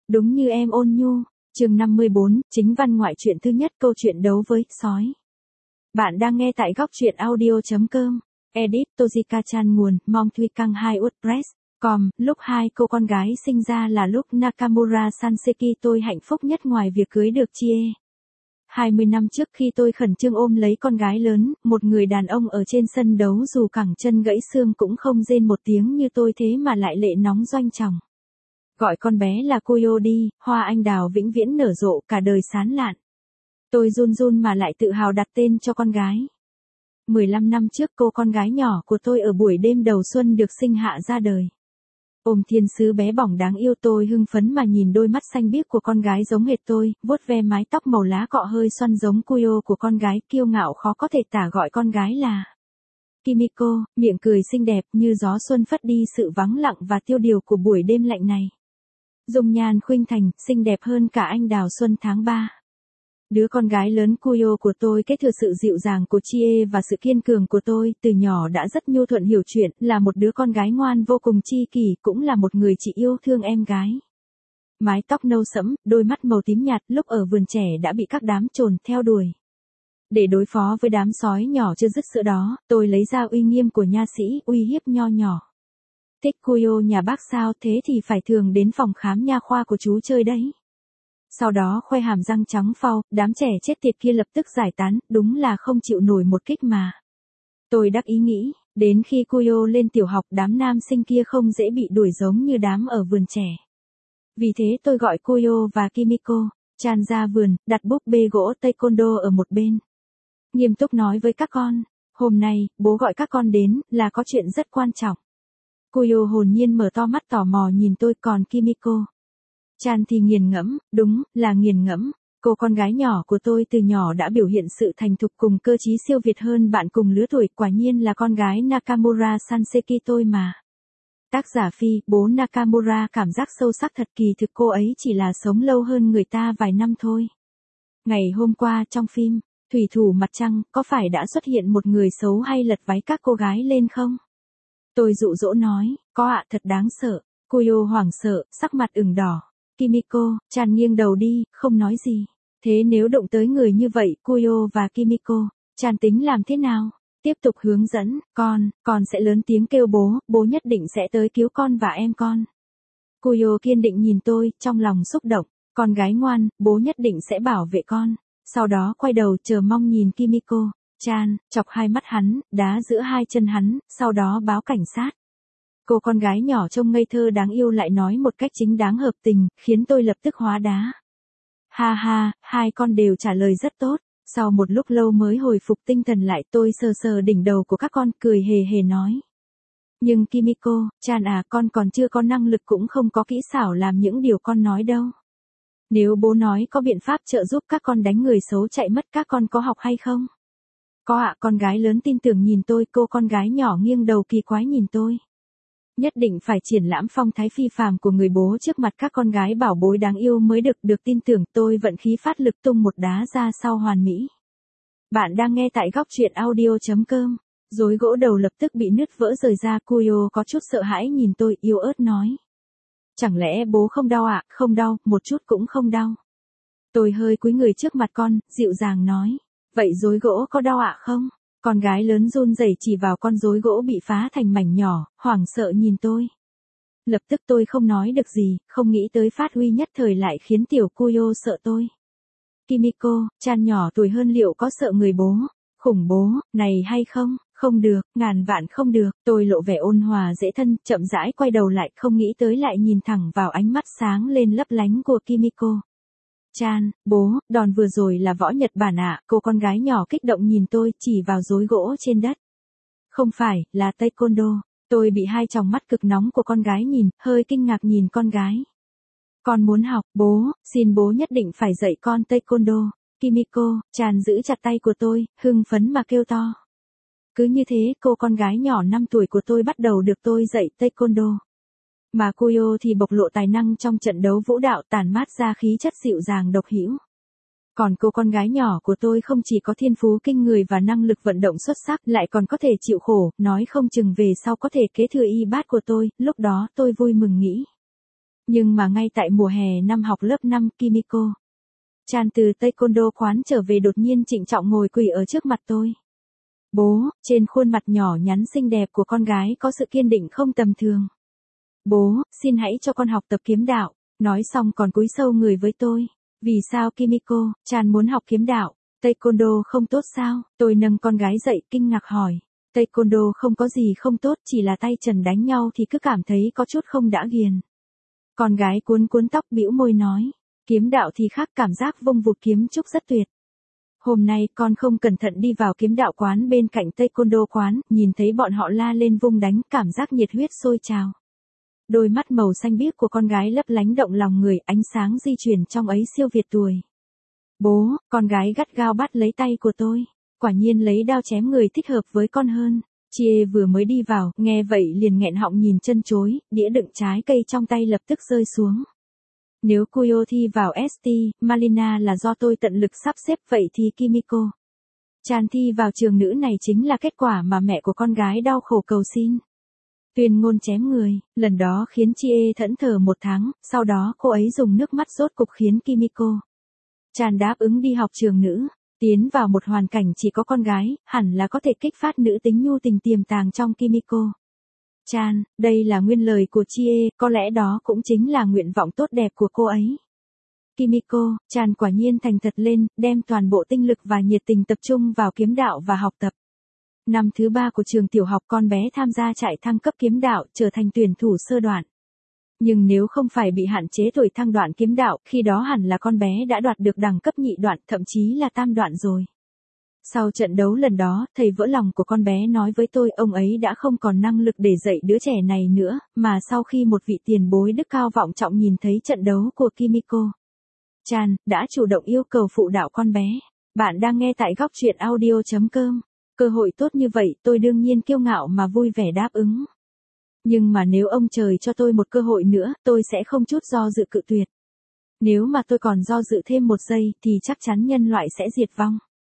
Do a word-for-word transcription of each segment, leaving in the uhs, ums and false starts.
Đúng như em ôn nhu. Chương năm mươi bốn, chính văn ngoại truyện thứ nhất, câu chuyện đấu với sói. Bạn đang nghe tại góc truyện audio chấm com. Edit Tojika Chan nguồn, Mong Thuy Căng hai WordPress. Com, lúc hai cô con gái sinh ra là lúc Nakamura Sanseki tôi hạnh phúc nhất ngoài việc cưới được Chie. hai mươi năm trước khi tôi khẩn trương ôm lấy con gái lớn, một người đàn ông ở trên sân đấu dù cẳng chân gãy xương cũng không rên một tiếng như tôi thế mà lại lệ nóng doanh tròng. Gọi con bé là Kuyo đi, hoa anh đào vĩnh viễn nở rộ cả đời sán lạn. Tôi run run mà lại tự hào đặt tên cho con gái. mười lăm năm trước cô con gái nhỏ của tôi ở buổi đêm đầu xuân được sinh hạ ra đời. Ôm thiên sứ bé bỏng đáng yêu, tôi hưng phấn mà nhìn đôi mắt xanh biếc của con gái giống hệt tôi, vuốt ve mái tóc màu lá cọ hơi xoăn giống Kuyo của con gái, kiêu ngạo khó có thể tả gọi con gái là Kimiko, miệng cười xinh đẹp như gió xuân phất đi sự vắng lặng và tiêu điều của buổi đêm lạnh này. Dung nhan khuynh thành, xinh đẹp hơn cả anh đào xuân tháng ba. Đứa con gái lớn Kuyo của tôi kế thừa sự dịu dàng của Chie và sự kiên cường của tôi, từ nhỏ đã rất nhu thuận hiểu chuyện, là một đứa con gái ngoan vô cùng chi kỷ, cũng là một người chị yêu thương em gái. Mái tóc nâu sẫm, đôi mắt màu tím nhạt, lúc ở vườn trẻ đã bị các đám trồn theo đuổi. Để đối phó với đám sói nhỏ chưa dứt sữa đó, tôi lấy ra uy nghiêm của nha sĩ, uy hiếp nho nhỏ. Thích Kuyo nhà bác sao, thế thì phải thường đến phòng khám nha khoa của chú chơi đấy. Sau đó khoe hàm răng trắng phau, đám trẻ chết tiệt kia lập tức giải tán, đúng là không chịu nổi một kích mà. Tôi đắc ý nghĩ, đến khi Kuyo lên tiểu học đám nam sinh kia không dễ bị đuổi giống như đám ở vườn trẻ. Vì thế tôi gọi Kuyo và Kimiko, Chan ra vườn, đặt búp bê gỗ taekwondo ở một bên. Nghiêm túc nói với các con, hôm nay, bố gọi các con đến, là có chuyện rất quan trọng. Kuyo hồn nhiên mở to mắt tò mò nhìn tôi, còn Kimiko Chan thì nghiền ngẫm, đúng, là nghiền ngẫm. Cô con gái nhỏ của tôi từ nhỏ đã biểu hiện sự thành thục cùng cơ trí siêu việt hơn bạn cùng lứa tuổi, quả nhiên là con gái Nakamura Sanseki tôi mà. Tác giả Phi, bố Nakamura, cảm giác sâu sắc thật, kỳ thực cô ấy chỉ là sống lâu hơn người ta vài năm thôi. Ngày hôm qua trong phim, Thủy thủ mặt trăng, có phải đã xuất hiện một người xấu hay lật váy các cô gái lên không? Tôi dụ dỗ nói, có ạ, thật đáng sợ. Kuyo hoảng sợ, sắc mặt ửng đỏ. Kimiko, Chan nghiêng đầu đi, không nói gì. Thế nếu đụng tới người như vậy, Kuyo và Kimiko, Chan tính làm thế nào? Tiếp tục hướng dẫn, con, con sẽ lớn tiếng kêu bố, bố nhất định sẽ tới cứu con và em con. Kuyo kiên định nhìn tôi, trong lòng xúc động, con gái ngoan, bố nhất định sẽ bảo vệ con. Sau đó quay đầu chờ mong nhìn Kimiko, Chan, chọc hai mắt hắn, đá giữa hai chân hắn, sau đó báo cảnh sát. Cô con gái nhỏ trông ngây thơ đáng yêu lại nói một cách chính đáng hợp tình, khiến tôi lập tức hóa đá. Ha ha, hai con đều trả lời rất tốt. Sau một lúc lâu mới hồi phục tinh thần lại, tôi sờ sờ đỉnh đầu của các con, cười hề hề nói. Nhưng Kimiko, Chan à, con còn chưa có năng lực cũng không có kỹ xảo làm những điều con nói đâu. Nếu bố nói có biện pháp trợ giúp các con đánh người xấu chạy mất, các con có học hay không? Có ạ, con gái lớn tin tưởng nhìn tôi, cô con gái nhỏ nghiêng đầu kỳ quái nhìn tôi. Nhất định phải triển lãm phong thái phi phàm của người bố trước mặt các con gái bảo bối đáng yêu mới được được tin tưởng. Tôi vận khí phát lực tung một đá ra sau hoàn mỹ. Bạn đang nghe tại góc truyện audio chấm com. Rối gỗ đầu lập tức bị nứt vỡ rời ra. Kuyo có chút sợ hãi nhìn tôi, yếu ớt nói. Chẳng lẽ bố không đau ạ? À? Không đau, một chút cũng không đau. Tôi hơi cúi người trước mặt con, dịu dàng nói. Vậy rối gỗ có đau ạ à không? Con gái lớn run rẩy chỉ vào con rối gỗ bị phá thành mảnh nhỏ, hoảng sợ nhìn tôi. Lập tức tôi không nói được gì, không nghĩ tới phát huy nhất thời lại khiến tiểu Kuyo sợ tôi. Kimiko, Chan nhỏ tuổi hơn liệu có sợ người bố? Khủng bố, này hay không? Không được, ngàn vạn không được. Tôi lộ vẻ ôn hòa dễ thân, chậm rãi quay đầu lại, không nghĩ tới lại nhìn thẳng vào ánh mắt sáng lên lấp lánh của Kimiko. Chan, bố, đòn vừa rồi là võ Nhật Bản ạ, à? Cô con gái nhỏ kích động nhìn tôi, chỉ vào rối gỗ trên đất. Không phải, là taekwondo. Tôi bị hai tròng mắt cực nóng của con gái nhìn, hơi kinh ngạc nhìn con gái. Con muốn học, bố, xin bố nhất định phải dạy con taekwondo. Kimiko, Chan giữ chặt tay của tôi, hưng phấn mà kêu to. Cứ như thế, cô con gái nhỏ năm tuổi của tôi bắt đầu được tôi dạy taekwondo. Mà Kuyo thì bộc lộ tài năng trong trận đấu vũ đạo, tản mát ra khí chất dịu dàng độc hữu. Còn cô con gái nhỏ của tôi không chỉ có thiên phú kinh người và năng lực vận động xuất sắc, lại còn có thể chịu khổ, nói không chừng về sau có thể kế thừa y bát của tôi, lúc đó tôi vui mừng nghĩ. Nhưng mà ngay tại mùa hè năm học lớp năm, Kimiko Chan từ taekwondo quán trở về đột nhiên trịnh trọng ngồi quỳ ở trước mặt tôi. Bố, trên khuôn mặt nhỏ nhắn xinh đẹp của con gái có sự kiên định không tầm thường. Bố, xin hãy cho con học tập kiếm đạo. Nói xong còn cúi sâu người với tôi. Vì sao Kimiko Chan muốn học kiếm đạo? Taekwondo không tốt sao? Tôi nâng con gái dậy kinh ngạc hỏi. Taekwondo không có gì không tốt, chỉ là tay trần đánh nhau thì cứ cảm thấy có chút không đã ghiền. Con gái cuốn cuốn tóc bĩu môi nói. Kiếm đạo thì khác, cảm giác vung vụt kiếm trúc rất tuyệt. Hôm nay con không cẩn thận đi vào kiếm đạo quán bên cạnh taekwondo quán, nhìn thấy bọn họ la lên vung đánh, cảm giác nhiệt huyết sôi trào. Đôi mắt màu xanh biếc của con gái lấp lánh động lòng người, ánh sáng di chuyển trong ấy siêu việt tuổi. Bố, con gái gắt gao bắt lấy tay của tôi. Quả nhiên lấy đao chém người thích hợp với con hơn. Chie vừa mới đi vào, nghe vậy liền nghẹn họng nhìn chân chối, đĩa đựng trái cây trong tay lập tức rơi xuống. Nếu Kuyo thi vào ét tê, Malina là do tôi tận lực sắp xếp, vậy thì Kimiko Chan thi vào trường nữ này chính là kết quả mà mẹ của con gái đau khổ cầu xin. Tuyên ngôn chém người, lần đó khiến Chie thẫn thờ một tháng, sau đó cô ấy dùng nước mắt rốt cục khiến Kimiko Chan đáp ứng đi học trường nữ. Tiến vào một hoàn cảnh chỉ có con gái, hẳn là có thể kích phát nữ tính nhu tình tiềm tàng trong Kimiko Chan. Đây là nguyên lời của Chie, có lẽ đó cũng chính là nguyện vọng tốt đẹp của cô ấy. Kimiko Chan quả nhiên thành thật lên, đem toàn bộ tinh lực và nhiệt tình tập trung vào kiếm đạo và học tập. Năm thứ ba của trường tiểu học, con bé tham gia trại thăng cấp kiếm đạo, trở thành tuyển thủ sơ đoạn. Nhưng nếu không phải bị hạn chế tuổi thăng đoạn kiếm đạo, khi đó hẳn là con bé đã đoạt được đẳng cấp nhị đoạn, thậm chí là tam đoạn rồi. Sau trận đấu lần đó, thầy vỡ lòng của con bé nói với tôi ông ấy đã không còn năng lực để dạy đứa trẻ này nữa, mà sau khi một vị tiền bối đức cao vọng trọng nhìn thấy trận đấu của Kimiko Chan, đã chủ động yêu cầu phụ đạo con bé. Bạn đang nghe tại góc truyện audio chấm com. Cơ hội tốt như vậy, tôi đương nhiên kiêu ngạo mà vui vẻ đáp ứng. Nhưng mà nếu ông trời cho tôi một cơ hội nữa, tôi sẽ không chút do dự cự tuyệt. Nếu mà tôi còn do dự thêm một giây, thì chắc chắn nhân loại sẽ diệt vong.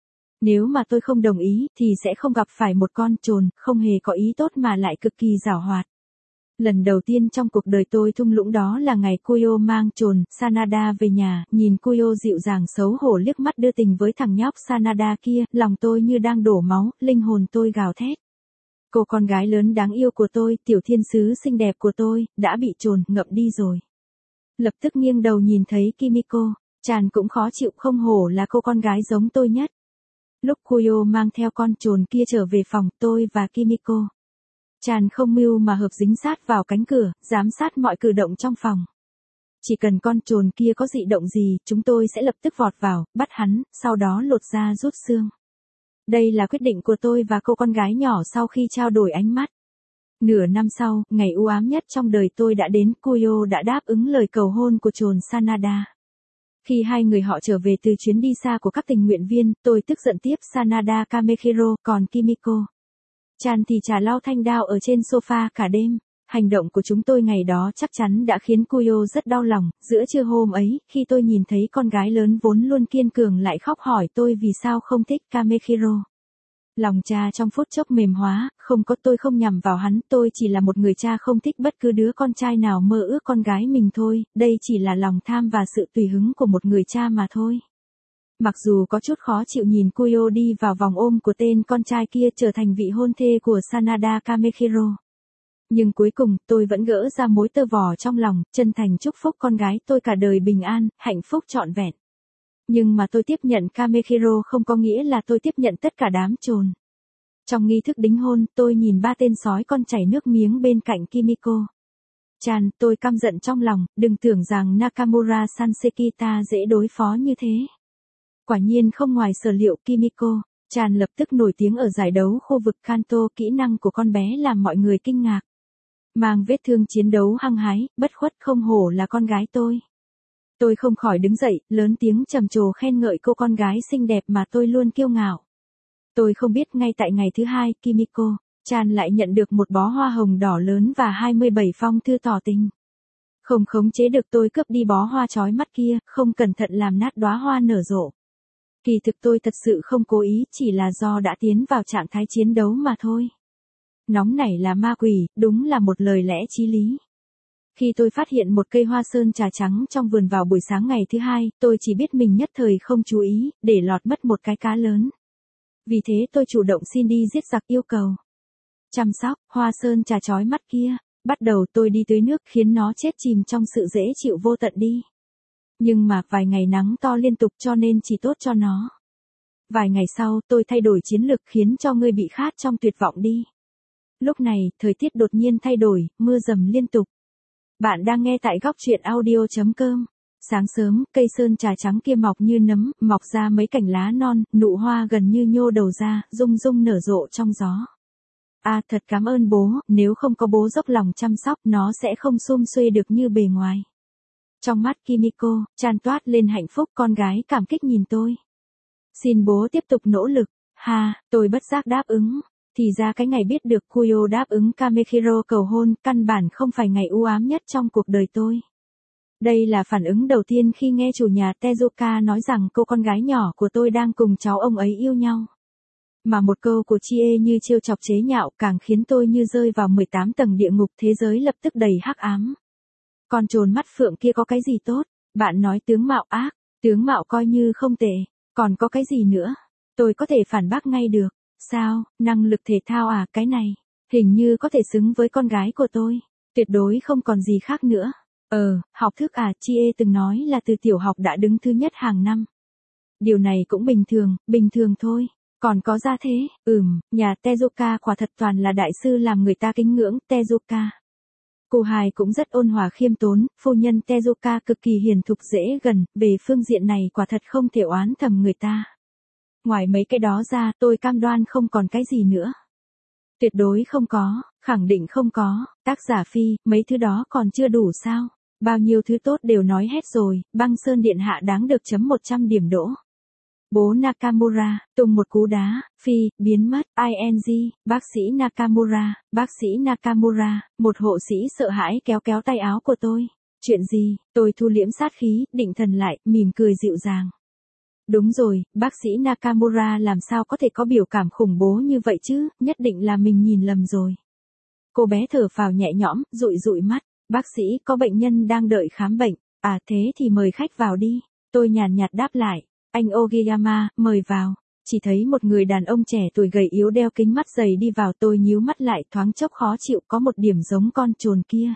Nếu mà tôi không đồng ý, thì sẽ không gặp phải một con trồn, không hề có ý tốt mà lại cực kỳ giảo hoạt. Lần đầu tiên trong cuộc đời tôi thung lũng đó là ngày Kuyo mang trồn, Sanada về nhà, nhìn Kuyo dịu dàng xấu hổ liếc mắt đưa tình với thằng nhóc Sanada kia, lòng tôi như đang đổ máu, linh hồn tôi gào thét. Cô con gái lớn đáng yêu của tôi, tiểu thiên sứ xinh đẹp của tôi, đã bị trồn ngậm đi rồi. Lập tức nghiêng đầu nhìn thấy Kimiko Chan cũng khó chịu, không hổ là cô con gái giống tôi nhất. Lúc Kuyo mang theo con trồn kia trở về phòng, tôi và Kimiko Chan không mưu mà hợp dính sát vào cánh cửa, giám sát mọi cử động trong phòng. Chỉ cần con trồn kia có dị động gì, chúng tôi sẽ lập tức vọt vào, bắt hắn, sau đó lột da rút xương. Đây là quyết định của tôi và cô con gái nhỏ sau khi trao đổi ánh mắt. Nửa năm sau, ngày u ám nhất trong đời tôi đã đến, Kuyo đã đáp ứng lời cầu hôn của trồn Sanada. Khi hai người họ trở về từ chuyến đi xa của các tình nguyện viên, tôi tức giận tiếp Sanada Kamehiro, còn Kimiko Chan thì trà lau thanh đao ở trên sofa cả đêm. Hành động của chúng tôi ngày đó chắc chắn đã khiến Kuyo rất đau lòng. Giữa trưa hôm ấy, khi tôi nhìn thấy con gái lớn vốn luôn kiên cường lại khóc hỏi tôi vì sao không thích Kamehiro. Lòng cha trong phút chốc mềm hóa, không có, tôi không nhằm vào hắn, tôi chỉ là một người cha không thích bất cứ đứa con trai nào mơ ước con gái mình thôi, đây chỉ là lòng tham và sự tùy hứng của một người cha mà thôi. Mặc dù có chút khó chịu nhìn Kuyo đi vào vòng ôm của tên con trai kia trở thành vị hôn thê của Sanada Kamehiro. Nhưng cuối cùng, tôi vẫn gỡ ra mối tơ vò trong lòng, chân thành chúc phúc con gái tôi cả đời bình an, hạnh phúc trọn vẹn. Nhưng mà tôi tiếp nhận Kamehiro không có nghĩa là tôi tiếp nhận tất cả đám trồn. Trong nghi thức đính hôn, tôi nhìn ba tên sói con chảy nước miếng bên cạnh Kimiko Chan, tôi căm giận trong lòng, đừng tưởng rằng Nakamura Sansekita dễ đối phó như thế. Quả nhiên không ngoài sở liệu, Kimiko Chan lập tức nổi tiếng ở giải đấu khu vực Kanto, kỹ năng của con bé làm mọi người kinh ngạc. Mang vết thương chiến đấu hăng hái, bất khuất, không hổ là con gái tôi. Tôi không khỏi đứng dậy, lớn tiếng trầm trồ khen ngợi cô con gái xinh đẹp mà tôi luôn kiêu ngạo. Tôi không biết ngay tại ngày thứ hai, Kimiko Chan lại nhận được một bó hoa hồng đỏ lớn và hai mươi bảy phong thư tỏ tình. Không khống chế được tôi cướp đi bó hoa chói mắt kia, không cẩn thận làm nát đóa hoa nở rộ. Kỳ thực tôi thật sự không cố ý, chỉ là do đã tiến vào trạng thái chiến đấu mà thôi. Nóng nảy là ma quỷ, đúng là một lời lẽ chí lý. Khi tôi phát hiện một cây hoa sơn trà trắng trong vườn vào buổi sáng ngày thứ hai, tôi chỉ biết mình nhất thời không chú ý, để lọt mất một cái cá lớn. Vì thế tôi chủ động xin đi giết giặc yêu cầu. Chăm sóc, hoa sơn trà chói mắt kia. Bắt đầu tôi đi tưới nước khiến nó chết chìm trong sự dễ chịu vô tận đi. Nhưng mà vài ngày nắng to liên tục cho nên chỉ tốt cho nó. Vài ngày sau tôi thay đổi chiến lược khiến cho ngươi bị khát trong tuyệt vọng đi. Lúc này, thời tiết đột nhiên thay đổi, mưa dầm liên tục. Bạn đang nghe tại góc truyện audio chấm com. Sáng sớm, cây sơn trà trắng kia mọc như nấm, mọc ra mấy cành lá non, nụ hoa gần như nhô đầu ra, rung rung nở rộ trong gió. À thật cảm ơn bố, nếu không có bố dốc lòng chăm sóc nó sẽ không sum xuê được như bề ngoài. Trong mắt Kimiko, tràn toát lên hạnh phúc, con gái cảm kích nhìn tôi. Xin bố tiếp tục nỗ lực. Ha, tôi bất giác đáp ứng. Thì ra cái ngày biết được Kuyo đáp ứng Kamehiro cầu hôn, căn bản không phải ngày u ám nhất trong cuộc đời tôi. Đây là phản ứng đầu tiên khi nghe chủ nhà Tezuka nói rằng cô con gái nhỏ của tôi đang cùng cháu ông ấy yêu nhau. Mà một câu của Chie như trêu chọc chế nhạo càng khiến tôi như rơi vào mười tám tầng địa ngục, thế giới lập tức đầy hắc ám. Con trồn mắt phượng kia có cái gì tốt? Bạn nói tướng mạo ác, tướng mạo coi như không tệ, còn có cái gì nữa? Tôi có thể phản bác ngay được. Sao, năng lực thể thao à, cái này, hình như có thể xứng với con gái của tôi. Tuyệt đối không còn gì khác nữa. Ờ, học thức à, Chie từng nói là từ tiểu học đã đứng thứ nhất hàng năm. Điều này cũng bình thường, bình thường thôi. Còn có ra thế, ừm, nhà Tezuka quả thật toàn là đại sư làm người ta kính ngưỡng, Tezuka. Cô Hài cũng rất ôn hòa khiêm tốn, phu nhân Tezuka cực kỳ hiền thục dễ gần, về phương diện này quả thật không thể oán thầm người ta. Ngoài mấy cái đó ra, tôi cam đoan không còn cái gì nữa. Tuyệt đối không có, khẳng định không có, tác giả Phi, mấy thứ đó còn chưa đủ sao? Bao nhiêu thứ tốt đều nói hết rồi, băng sơn điện hạ đáng được chấm một trăm điểm đỗ. Bố Nakamura, tung một cú đá, Phi, biến mất, ing, bác sĩ Nakamura, bác sĩ Nakamura, một hộ sĩ sợ hãi kéo kéo tay áo của tôi. Chuyện gì, tôi thu liễm sát khí, định thần lại, mỉm cười dịu dàng. Đúng rồi, bác sĩ Nakamura làm sao có thể có biểu cảm khủng bố như vậy chứ, nhất định là mình nhìn lầm rồi. Cô bé thở phào nhẹ nhõm, dụi dụi mắt, bác sĩ có bệnh nhân đang đợi khám bệnh, à thế thì mời khách vào đi, tôi nhàn nhạt đáp lại. Anh Ogiyama, mời vào. Chỉ thấy một người đàn ông trẻ tuổi gầy yếu đeo kính mắt dày đi vào, tôi nhíu mắt lại thoáng chốc khó chịu, có một điểm giống con trồn kia.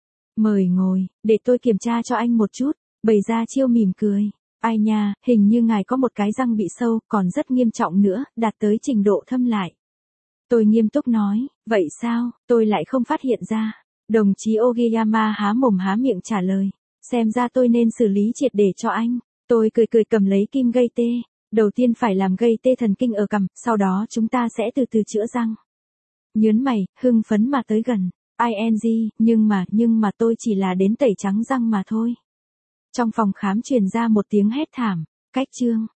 Mời ngồi, để tôi kiểm tra cho anh một chút, bày ra chiêu mỉm cười. Ai nha, hình như ngài có một cái răng bị sâu, còn rất nghiêm trọng nữa, đạt tới trình độ thâm lại. Tôi nghiêm túc nói, vậy sao, tôi lại không phát hiện ra. Đồng chí Ogiyama há mồm há miệng trả lời, xem ra tôi nên xử lý triệt để cho anh. Tôi cười cười cầm lấy kim gây tê, đầu tiên phải làm gây tê thần kinh ở cằm, sau đó chúng ta sẽ từ từ chữa răng. Nhớn mày, hưng phấn mà tới gần, ing, nhưng mà, nhưng mà tôi chỉ là đến tẩy trắng răng mà thôi. Trong phòng khám truyền ra một tiếng hét thảm, cách chương,